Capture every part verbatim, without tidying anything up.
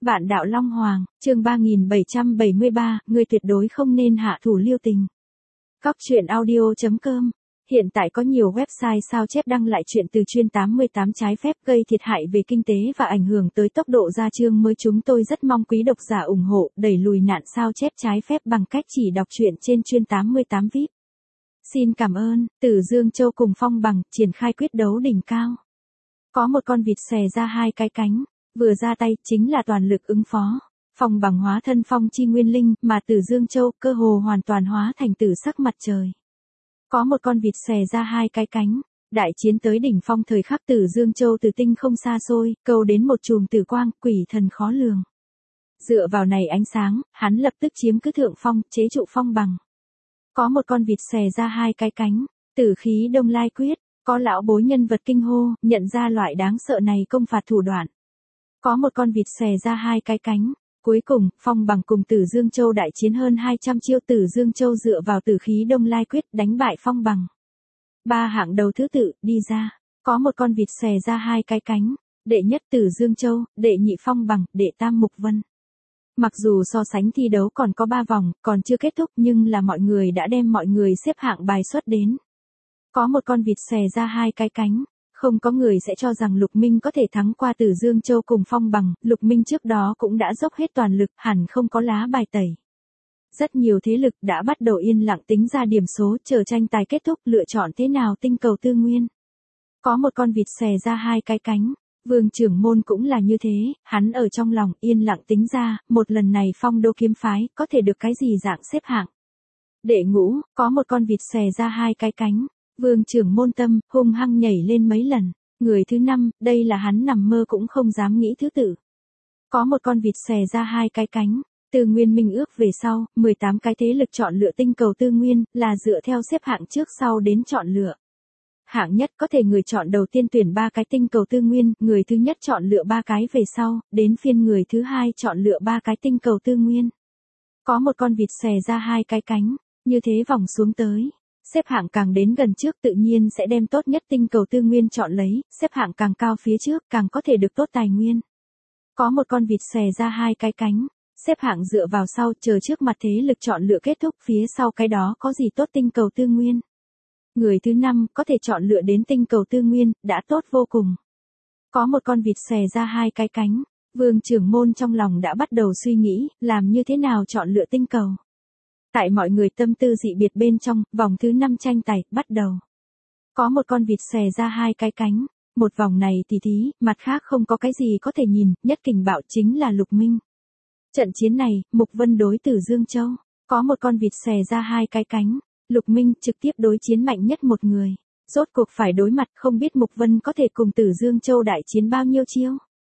Vạn đạo Long Hoàng, chương ba nghìn bảy trăm bảy mươi ba, người tuyệt đối không nên hạ thủ lưu tình. Cóc truyện audio chấm com. Hiện tại có nhiều website sao chép đăng lại chuyện từ chuyên tám mươi tám trái phép gây thiệt hại về kinh tế và ảnh hưởng tới tốc độ gia chương mới. Chúng tôi rất mong quý độc giả ủng hộ đẩy lùi nạn sao chép trái phép bằng cách chỉ đọc truyện trên chuyên tám mươi tám vi ai pi. Xin cảm ơn. Tử Dương Châu cùng Phong Bằng triển khai quyết đấu đỉnh cao. Có một con vịt xòe ra hai cái cánh, vừa ra tay chính là toàn lực ứng phó. Phong Bằng hóa thân phong chi nguyên linh, mà Tử Dương Châu cơ hồ hoàn toàn hóa thành tử sắc mặt trời. Có một con vịt xòe ra hai cái cánh, đại chiến tới đỉnh phong. Thời khắc Tử Dương Châu từ tinh không xa xôi, câu đến một chùm tử quang, quỷ thần khó lường. Dựa vào này ánh sáng, hắn lập tức chiếm cứ thượng phong, chế trụ Phong Bằng. Có một con vịt xòe ra hai cái cánh, tử khí đông lai quyết. Có lão bối nhân vật kinh hô, nhận ra loại đáng sợ này công phạt thủ đoạn. Có một con vịt xòe ra hai cái cánh. Cuối cùng, Phong Bằng cùng Tử Dương Châu đại chiến hơn hai trăm chiêu. Tử Dương Châu dựa vào tử khí đông lai quyết đánh bại Phong Bằng. Ba hạng đầu thứ tự đi ra. Có một con vịt xòe ra hai cái cánh. Đệ nhất Tử Dương Châu, đệ nhị Phong Bằng, đệ tam Mục Vân. Mặc dù so sánh thi đấu còn có ba vòng, còn chưa kết thúc, nhưng là mọi người đã đem mọi người xếp hạng bài xuất đến. Có một con vịt xòe ra hai cái cánh. Không có người sẽ cho rằng Lục Minh có thể thắng qua Tử Dương Châu cùng Phong Bằng. Lục Minh trước đó cũng đã dốc hết toàn lực, hẳn không có lá bài tẩy. Rất nhiều thế lực đã bắt đầu yên lặng tính ra điểm số, chờ tranh tài kết thúc lựa chọn thế nào tinh cầu tư nguyên. Có một con vịt xòe ra hai cái cánh. Vương trưởng môn cũng là như thế, hắn ở trong lòng yên lặng tính ra, một lần này Phong Đô kiếm phái có thể được cái gì dạng xếp hạng. Đệ ngũ, có một con vịt xòe ra hai cái cánh. Vương trưởng môn tâm, hung hăng nhảy lên mấy lần. Người thứ năm, đây là hắn nằm mơ cũng không dám nghĩ thứ tự. Có một con vịt xòe ra hai cái cánh. Từ Nguyên Minh ước về sau, mười tám cái thế lực chọn lựa tinh cầu tư nguyên, là dựa theo xếp hạng trước sau đến chọn lựa. Hạng nhất có thể người chọn đầu tiên tuyển ba cái tinh cầu tư nguyên, người thứ nhất chọn lựa ba cái về sau, đến phiên người thứ hai chọn lựa ba cái tinh cầu tư nguyên. Có một con vịt xòe ra hai cái cánh, như thế vòng xuống tới. Xếp hạng càng đến gần trước tự nhiên sẽ đem tốt nhất tinh cầu tư nguyên chọn lấy, xếp hạng càng cao phía trước càng có thể được tốt tài nguyên. Có một con vịt xòe ra hai cái cánh, xếp hạng dựa vào sau, chờ trước mặt thế lực chọn lựa kết thúc, phía sau cái đó có gì tốt tinh cầu tư nguyên. Người thứ năm có thể chọn lựa đến tinh cầu tư nguyên, đã tốt vô cùng. Có một con vịt xòe ra hai cái cánh, Vương trưởng môn trong lòng đã bắt đầu suy nghĩ, làm như thế nào chọn lựa tinh cầu. Tại mọi người tâm tư dị biệt bên trong, vòng thứ năm tranh tài, bắt đầu. Có một con vịt xòe ra hai cái cánh, một vòng này tỉ thí, mặt khác không có cái gì có thể nhìn, nhất kình bạo chính là Lục Minh. Trận chiến này, Mục Vân đối Tử Dương Châu, có một con vịt xòe ra hai cái cánh, Lục Minh trực tiếp đối chiến mạnh nhất một người. Rốt cuộc phải đối mặt, không biết Mục Vân có thể cùng Tử Dương Châu đại chiến bao nhiêu chiêu.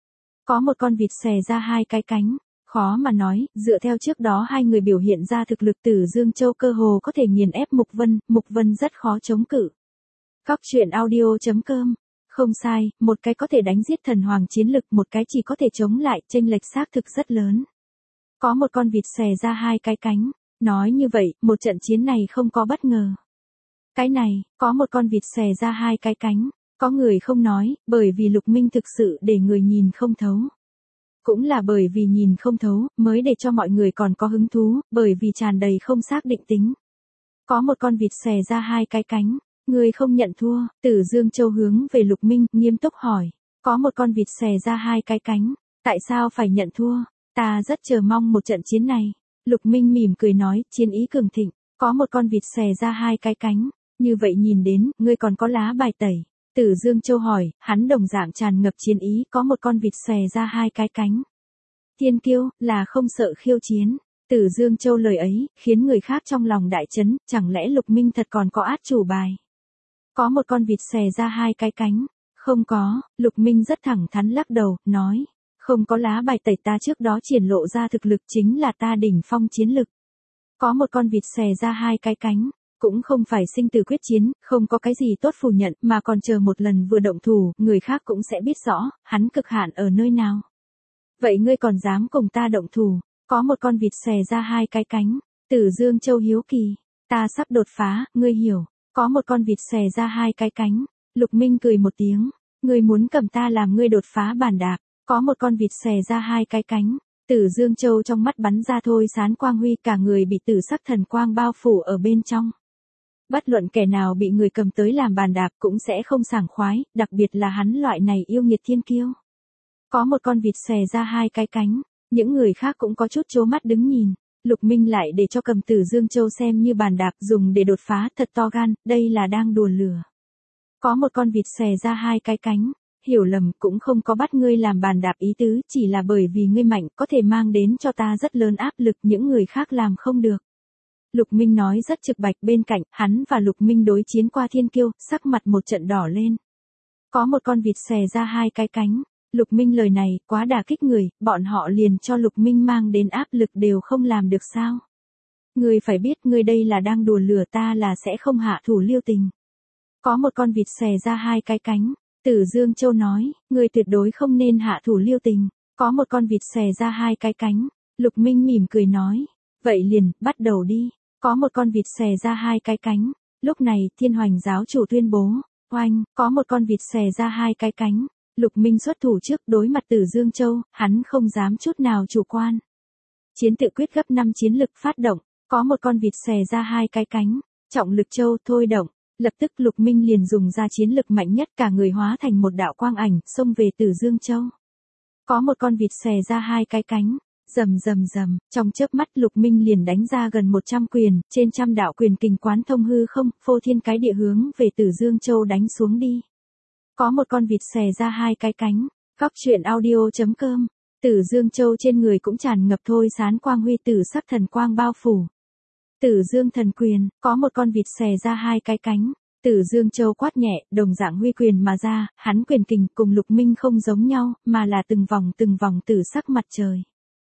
Có một con vịt xòe ra hai cái cánh. Khó mà nói, dựa theo trước đó hai người biểu hiện ra thực lực, Tử Dương Châu cơ hồ có thể nghiền ép Mục Vân, Mục Vân rất khó chống cự. Cóc truyện audio chấm com. Không sai, một cái có thể đánh giết thần hoàng chiến lực, một cái chỉ có thể chống lại, chênh lệch xác thực rất lớn. Có một con vịt xòe ra hai cái cánh. Nói như vậy, một trận chiến này không có bất ngờ. Cái này, có một con vịt xòe ra hai cái cánh. Có người không nói, bởi vì Lục Minh thực sự để người nhìn không thấu. Cũng là bởi vì nhìn không thấu, mới để cho mọi người còn có hứng thú, bởi vì tràn đầy không xác định tính. Có một con vịt xòe ra hai cái cánh, người không nhận thua. Tử Dương Châu hướng về Lục Minh, nghiêm túc hỏi. Có một con vịt xòe ra hai cái cánh, tại sao phải nhận thua? Ta rất chờ mong một trận chiến này. Lục Minh mỉm cười nói, chiến ý cường thịnh. Có một con vịt xòe ra hai cái cánh, như vậy nhìn đến, ngươi còn có lá bài tẩy. Tử Dương Châu hỏi, hắn đồng dạng tràn ngập chiến ý. Có một con vịt xòe ra hai cái cánh. Thiên kiêu, là không sợ khiêu chiến. Tử Dương Châu lời ấy, khiến người khác trong lòng đại chấn, chẳng lẽ Lục Minh thật còn có át chủ bài. Có một con vịt xòe ra hai cái cánh. Không có, Lục Minh rất thẳng thắn lắc đầu, nói. Không có lá bài tẩy, ta trước đó triển lộ ra thực lực chính là ta đỉnh phong chiến lực. Có một con vịt xòe ra hai cái cánh. Cũng không phải sinh tử quyết chiến, không có cái gì tốt phủ nhận, mà còn chờ một lần vừa động thủ, người khác cũng sẽ biết rõ, hắn cực hạn ở nơi nào. Vậy ngươi còn dám cùng ta động thủ? Có một con vịt xòe ra hai cái cánh. Tử Dương Châu hiếu kỳ. Ta sắp đột phá, ngươi hiểu. Có một con vịt xòe ra hai cái cánh. Lục Minh cười một tiếng. Ngươi muốn cầm ta làm ngươi đột phá bàn đạp. Có một con vịt xòe ra hai cái cánh. Tử Dương Châu trong mắt bắn ra thôi sán quang huy, cả người bị tử sắc thần quang bao phủ ở bên trong. Bất luận kẻ nào bị người cầm tới làm bàn đạp cũng sẽ không sảng khoái, đặc biệt là hắn loại này yêu nghiệt thiên kiêu. Có một con vịt xòe ra hai cái cánh, những người khác cũng có chút trố mắt đứng nhìn. Lục Minh lại để cho cầm Tử Dương Châu xem như bàn đạp dùng để đột phá, thật to gan, đây là đang đùa lửa. Có một con vịt xòe ra hai cái cánh, hiểu lầm, cũng không có bắt ngươi làm bàn đạp ý tứ, chỉ là bởi vì ngươi mạnh có thể mang đến cho ta rất lớn áp lực, những người khác làm không được. Lục Minh nói rất trực bạch, bên cạnh, hắn và Lục Minh đối chiến qua thiên kiêu, sắc mặt một trận đỏ lên. Có một con vịt xòe ra hai cái cánh, Lục Minh lời này quá đả kích người, bọn họ liền cho Lục Minh mang đến áp lực đều không làm được sao. Ngươi phải biết ngươi đây là đang đùa lửa ta, là sẽ không hạ thủ lưu tình. Có một con vịt xòe ra hai cái cánh, Tử Dương Châu nói, ngươi tuyệt đối không nên hạ thủ lưu tình. Có một con vịt xòe ra hai cái cánh, Lục Minh mỉm cười nói, vậy liền, bắt đầu đi. Có một con vịt xòe ra hai cái cánh, lúc này Thiên Hoành giáo chủ tuyên bố, oanh, có một con vịt xòe ra hai cái cánh, Lục Minh xuất thủ trước đối mặt Tử Dương Châu, hắn không dám chút nào chủ quan. Chiến tự quyết gấp năm chiến lực phát động, có một con vịt xòe ra hai cái cánh, trọng lực châu thôi động, lập tức Lục Minh liền dùng ra chiến lực mạnh nhất, cả người hóa thành một đạo quang ảnh, xông về Tử Dương Châu. Có một con vịt xòe ra hai cái cánh, rầm rầm rầm, trong chớp mắt Lục Minh liền đánh ra gần một trăm quyền, trên trăm đạo quyền kình quán thông hư không, phô thiên cái địa hướng về Tử Dương Châu đánh xuống đi. Có một con vịt xòe ra hai cái cánh, Góc Truyện Audio chấm com, Tử Dương Châu trên người cũng tràn ngập thôi sán quang huy, tử sắc thần quang bao phủ. Tử Dương Thần Quyền, có một con vịt xòe ra hai cái cánh, Tử Dương Châu quát nhẹ, đồng dạng huy quyền mà ra, hắn quyền kình cùng Lục Minh không giống nhau, mà là từng vòng từng vòng tử sắc mặt trời.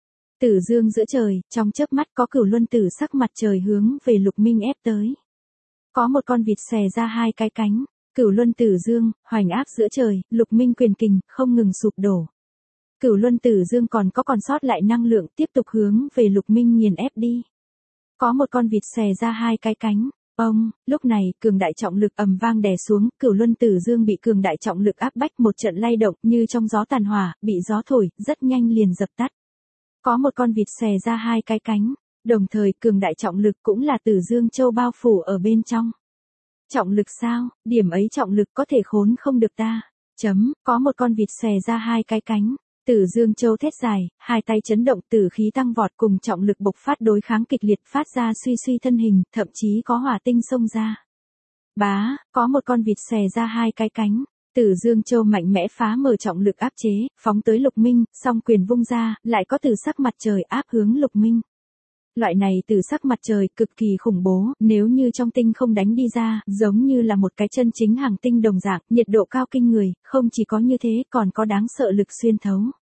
Tử Dương giữa trời, trong chớp mắt có cửu luân tử sắc mặt trời hướng về Lục Minh ép tới. Có một con vịt xòe ra hai cái cánh, cửu luân tử dương, hoành áp giữa trời, Lục Minh quyền kình không ngừng sụp đổ. Cửu luân tử dương còn có còn sót lại năng lượng, tiếp tục hướng về Lục Minh nghiền ép đi. Có một con vịt xòe ra hai cái cánh, ông, lúc này, cường đại trọng lực ầm vang đè xuống, cửu luân tử dương bị cường đại trọng lực áp bách, một trận lay động như trong gió tàn hỏa, bị gió thổi, rất nhanh liền dập tắt. Có một con vịt xòe ra hai cái cánh, đồng thời cường đại trọng lực cũng là Tử Dương Châu bao phủ ở bên trong. Trọng lực sao, điểm ấy trọng lực có thể khốn không được ta. Chấm, có một con vịt xòe ra hai cái cánh, Tử Dương Châu thét dài, hai tay chấn động, tử khí tăng vọt cùng trọng lực bộc phát đối kháng kịch liệt, phát ra suy suy thân hình, thậm chí có hỏa tinh xông ra. Bá, có một con vịt xòe ra hai cái cánh, Tử Dương Châu mạnh mẽ phá mở trọng lực áp chế, phóng tới Lục Minh, song quyền vung ra, lại có tử sắc mặt trời áp hướng Lục Minh. Loại này tử sắc mặt trời cực kỳ khủng bố, nếu như trong tinh không đánh đi ra, giống như là một cái chân chính hàng tinh đồng dạng, nhiệt độ cao kinh người, không chỉ có như thế còn có đáng sợ lực xuyên thấu.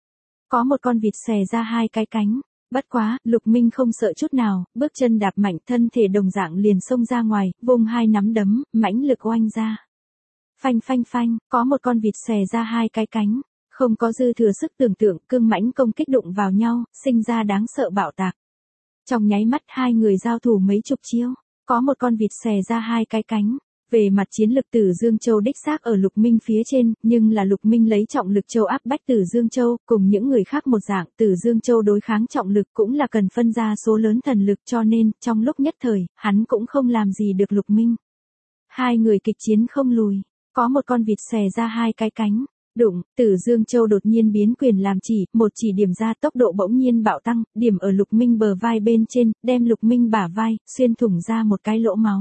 Có một con vịt xòe ra hai cái cánh, bất quá, Lục Minh không sợ chút nào, bước chân đạp mạnh, thân thể đồng dạng liền xông ra ngoài, vung hai nắm đấm, mãnh lực oanh ra. Phanh phanh phanh, có một con vịt xòe ra hai cái cánh, không có dư thừa sức tưởng tượng, cương mãnh công kích đụng vào nhau, sinh ra đáng sợ bạo tạc. Trong nháy mắt hai người giao thủ mấy chục chiêu, có một con vịt xòe ra hai cái cánh. Về mặt chiến lực Tử Dương Châu đích xác ở Lục Minh phía trên, nhưng là Lục Minh lấy trọng lực châu áp bách Tử Dương Châu, cùng những người khác một dạng, Tử Dương Châu đối kháng trọng lực cũng là cần phân ra số lớn thần lực, cho nên, trong lúc nhất thời, hắn cũng không làm gì được Lục Minh. Hai người kịch chiến không lùi, có một con vịt xòe ra hai cái cánh. Đụng, Tử Dương Châu đột nhiên biến quyền làm chỉ, một chỉ điểm ra, tốc độ bỗng nhiên bạo tăng, điểm ở Lục Minh bờ vai bên trên, đem Lục Minh bả vai, xuyên thủng ra một cái lỗ máu.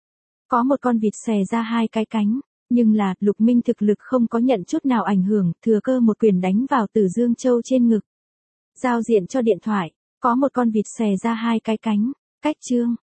Có một con vịt xòe ra hai cái cánh, nhưng là, Lục Minh thực lực không có nhận chút nào ảnh hưởng, thừa cơ một quyền đánh vào Tử Dương Châu trên ngực. Giao diện cho điện thoại, có một con vịt xòe ra hai cái cánh, cách chương.